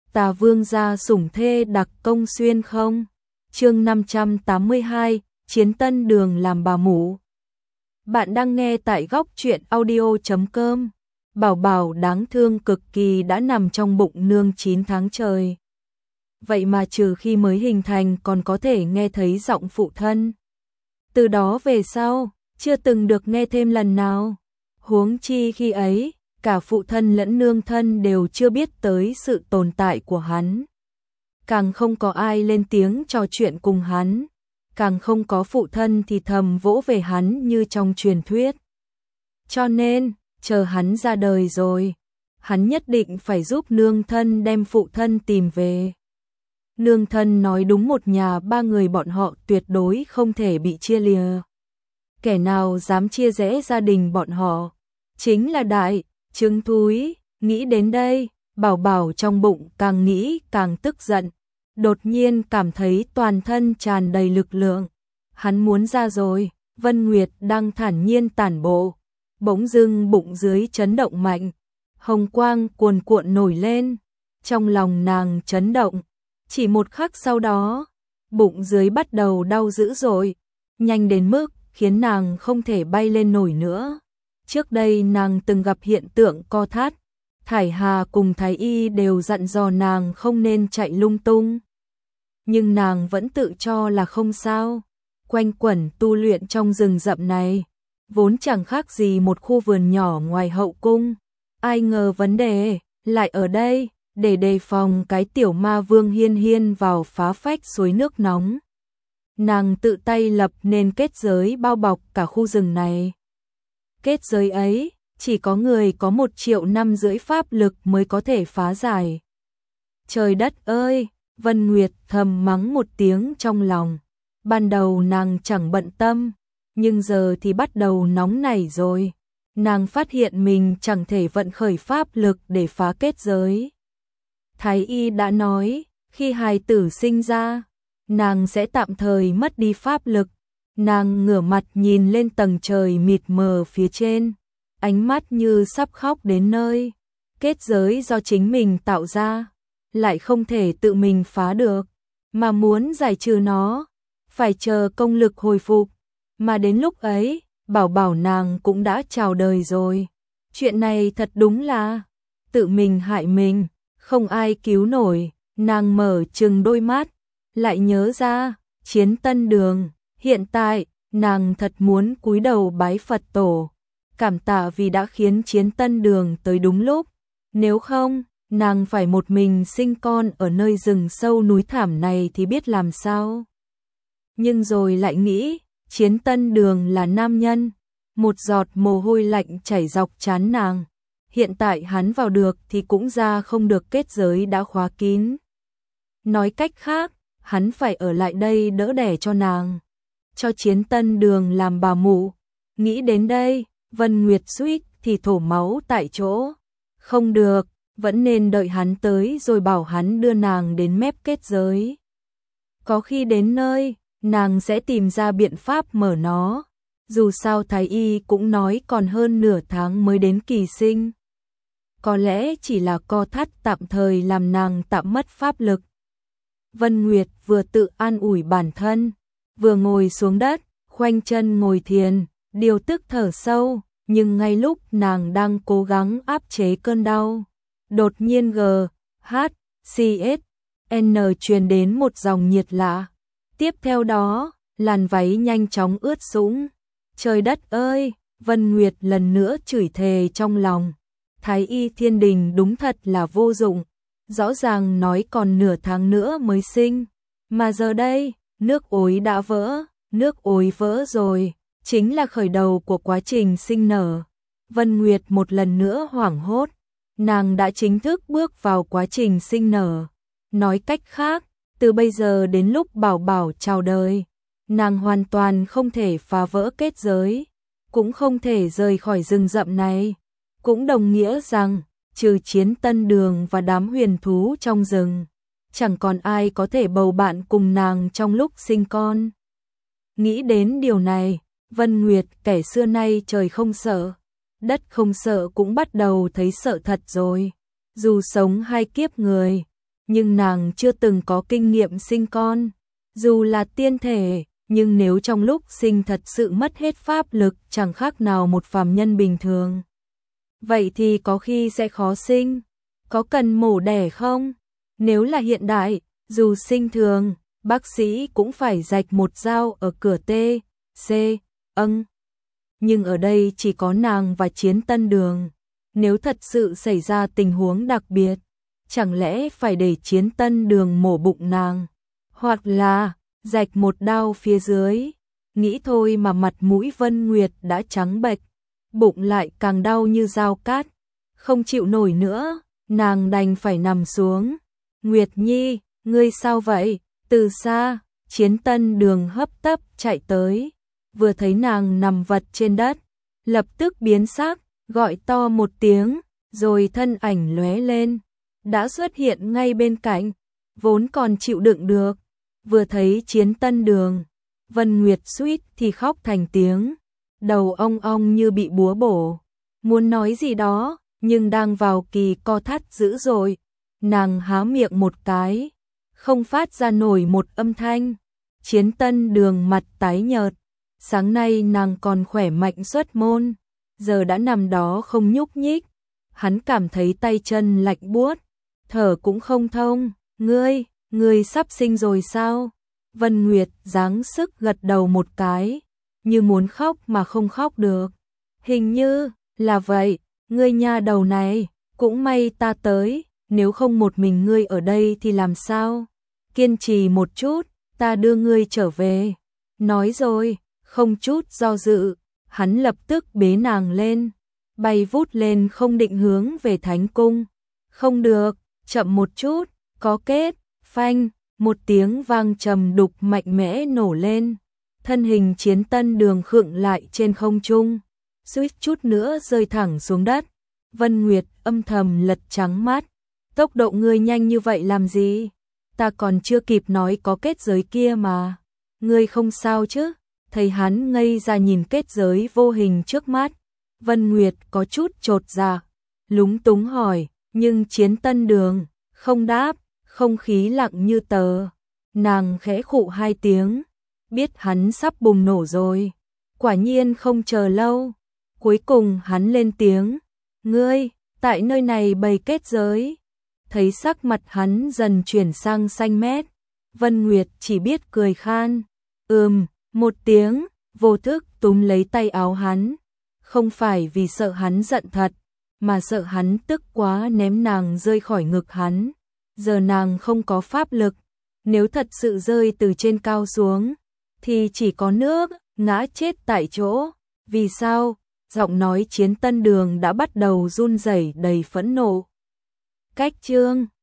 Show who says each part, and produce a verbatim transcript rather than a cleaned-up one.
Speaker 1: Tà Vương gia sủng thê đặc công xuyên không? Chương năm trăm tám mươi hai, Chiến Tân Đường làm bà mụ. Bạn đang nghe tại góc truyện audio chấm com. Bảo Bảo đáng thương cực kỳ đã nằm trong bụng nương chín tháng trời. Vậy mà trừ khi mới hình thành còn có thể nghe thấy giọng phụ thân. Từ đó về sau, chưa từng được nghe thêm lần nào. Huống chi khi ấy, cả phụ thân lẫn nương thân đều chưa biết tới sự tồn tại của hắn. Càng không có ai lên tiếng trò chuyện cùng hắn, càng không có phụ thân thì thầm vỗ về hắn như trong truyền thuyết. Cho nên, chờ hắn ra đời rồi, hắn nhất định phải giúp nương thân đem phụ thân tìm về. Nương thân nói đúng, một nhà ba người bọn họ tuyệt đối không thể bị chia lìa. Kẻ nào dám chia rẽ gia đình bọn họ, chính là đại trứng thúi. Nghĩ đến đây, Bảo Bảo trong bụng càng nghĩ càng tức giận, đột nhiên cảm thấy toàn thân tràn đầy lực lượng. Hắn muốn ra rồi. Vân Nguyệt đang thản nhiên tản bộ, bỗng dưng bụng dưới chấn động mạnh, hồng quang cuồn cuộn nổi lên, trong lòng nàng chấn động. Chỉ một khắc sau đó, bụng dưới bắt đầu đau dữ dội, nhanh đến mức khiến nàng không thể bay lên nổi nữa. Trước đây nàng từng gặp hiện tượng co thắt, Thải Hà cùng Thái Y đều dặn dò nàng không nên chạy lung tung. Nhưng nàng vẫn tự cho là không sao. Quanh quẩn tu luyện trong rừng rậm này, vốn chẳng khác gì một khu vườn nhỏ ngoài hậu cung. Ai ngờ vấn đề lại ở đây, để đề phòng cái tiểu ma vương Hiên Hiên vào phá phách suối nước nóng. Nàng tự tay lập nên kết giới bao bọc cả khu rừng này. Kết giới ấy, chỉ có người có một triệu năm rưỡi pháp lực mới có thể phá giải. Trời đất ơi, Vân Nguyệt thầm mắng một tiếng trong lòng. Ban đầu nàng chẳng bận tâm, nhưng giờ thì bắt đầu nóng nảy rồi. Nàng phát hiện mình chẳng thể vận khởi pháp lực để phá kết giới. Thái Y đã nói, khi hài tử sinh ra, nàng sẽ tạm thời mất đi pháp lực. Nàng ngửa mặt nhìn lên tầng trời mịt mờ phía trên, ánh mắt như sắp khóc đến nơi. Kết giới do chính mình tạo ra, lại không thể tự mình phá được, mà muốn giải trừ nó, phải chờ công lực hồi phục. Mà đến lúc ấy, Bảo Bảo nàng cũng đã chào đời rồi. Chuyện này thật đúng là tự mình hại mình, không ai cứu nổi. Nàng mở trừng đôi mắt, lại nhớ ra Chiến Tân Đường. Hiện tại, nàng thật muốn cúi đầu bái Phật tổ, cảm tạ vì đã khiến Chiến Tân Đường tới đúng lúc. Nếu không, nàng phải một mình sinh con ở nơi rừng sâu núi thảm này thì biết làm sao. Nhưng rồi lại nghĩ, Chiến Tân Đường là nam nhân, một giọt mồ hôi lạnh chảy dọc trán nàng. Hiện tại hắn vào được thì cũng ra không được, kết giới đã khóa kín. Nói cách khác, hắn phải ở lại đây đỡ đẻ cho nàng, cho Chiến Tân Đường làm bà mụ. Nghĩ đến đây, Vân Nguyệt suýt thì thổ máu tại chỗ. Không được, vẫn nên đợi hắn tới rồi bảo hắn đưa nàng đến mép kết giới. Có khi đến nơi, nàng sẽ tìm ra biện pháp mở nó. Dù sao Thái Y cũng nói còn hơn nửa tháng mới đến kỳ sinh. Có lẽ chỉ là co thắt tạm thời làm nàng tạm mất pháp lực. Vân Nguyệt vừa tự an ủi bản thân, vừa ngồi xuống đất, khoanh chân ngồi thiền, điều tức thở sâu. Nhưng ngay lúc nàng đang cố gắng áp chế cơn đau, đột nhiên G, H, C, S, N truyền đến một dòng nhiệt lạ. Tiếp theo đó, làn váy nhanh chóng ướt sũng. Trời đất ơi, Vân Nguyệt lần nữa chửi thề trong lòng. Thái Y thiên đình đúng thật là vô dụng. Rõ ràng nói còn nửa tháng nữa mới sinh. Mà giờ đây, nước ối đã vỡ. Nước ối vỡ rồi, chính là khởi đầu của quá trình sinh nở. Vân Nguyệt một lần nữa hoảng hốt. Nàng đã chính thức bước vào quá trình sinh nở. Nói cách khác, từ bây giờ đến lúc Bảo Bảo chào đời, nàng hoàn toàn không thể phá vỡ kết giới, cũng không thể rời khỏi rừng rậm này. Cũng đồng nghĩa rằng, trừ Chiến Tân Đường và đám huyền thú trong rừng, chẳng còn ai có thể bầu bạn cùng nàng trong lúc sinh con. Nghĩ đến điều này, Vân Nguyệt kẻ xưa nay trời không sợ, đất không sợ cũng bắt đầu thấy sợ thật rồi. Dù sống hai kiếp người, nhưng nàng chưa từng có kinh nghiệm sinh con. Dù là tiên thể, nhưng nếu trong lúc sinh thật sự mất hết pháp lực chẳng khác nào một phàm nhân bình thường. Vậy thì có khi sẽ khó sinh. Có cần mổ đẻ không? Nếu là hiện đại, dù sinh thường, bác sĩ cũng phải rạch một dao ở cửa T, C, âng. Nhưng ở đây chỉ có nàng và Chiến Tân Đường. Nếu thật sự xảy ra tình huống đặc biệt, chẳng lẽ phải để Chiến Tân Đường mổ bụng nàng? Hoặc là rạch một đao phía dưới? Nghĩ thôi mà mặt mũi Vân Nguyệt đã trắng bệch, bụng lại càng đau như dao cát. Không chịu nổi nữa, nàng đành phải nằm xuống. Nguyệt Nhi, ngươi sao vậy? Từ xa, Chiến Tân Đường hấp tấp chạy tới, vừa thấy nàng nằm vật trên đất, lập tức biến sắc, gọi to một tiếng, rồi thân ảnh lóe lên, đã xuất hiện ngay bên cạnh, vốn còn chịu đựng được, vừa thấy Chiến Tân Đường, Vân Nguyệt suýt thì khóc thành tiếng, đầu ong ong như bị búa bổ, muốn nói gì đó, nhưng đang vào kỳ co thắt dữ dội, nàng há miệng một cái, không phát ra nổi một âm thanh. Chiến Tân Đường mặt tái nhợt, sáng nay nàng còn khỏe mạnh xuất môn, giờ đã nằm đó không nhúc nhích, hắn cảm thấy tay chân lạnh buốt, thở cũng không thông. Ngươi, ngươi sắp sinh rồi sao? Vân Nguyệt giáng sức gật đầu một cái, như muốn khóc mà không khóc được. Hình như là vậy, ngươi nha đầu này, cũng may ta tới, nếu không một mình ngươi ở đây thì làm sao? Kiên trì một chút, ta đưa ngươi trở về. Nói rồi, không chút do dự, hắn lập tức bế nàng lên, bay vút lên không định hướng về Thánh Cung. Không được, chậm một chút, có kết, phanh, một tiếng vang trầm đục mạnh mẽ nổ lên. Thân hình Chiến Tân Đường khựng lại trên không trung, suýt chút nữa rơi thẳng xuống đất. Vân Nguyệt âm thầm lật trắng mắt, tốc độ ngươi nhanh như vậy làm gì? Ta còn chưa kịp nói có kết giới kia mà. Ngươi không sao chứ? Thấy hắn ngây ra nhìn kết giới vô hình trước mắt, Vân Nguyệt có chút chột dạ, lúng túng hỏi, nhưng Chiến Tân Đường không đáp, không khí lặng như tờ. Nàng khẽ khụ hai tiếng, biết hắn sắp bùng nổ rồi. Quả nhiên không chờ lâu, cuối cùng hắn lên tiếng, ngươi, tại nơi này bày kết giới. Thấy sắc mặt hắn dần chuyển sang xanh mét, Vân Nguyệt chỉ biết cười khan, ừm, một tiếng, vô thức túm lấy tay áo hắn, không phải vì sợ hắn giận thật, mà sợ hắn tức quá ném nàng rơi khỏi ngực hắn. Giờ nàng không có pháp lực, nếu thật sự rơi từ trên cao xuống, thì chỉ có nước, ngã chết tại chỗ. Vì sao? Giọng nói Chiến Tân Đường đã bắt đầu run rẩy đầy phẫn nộ. Cách chương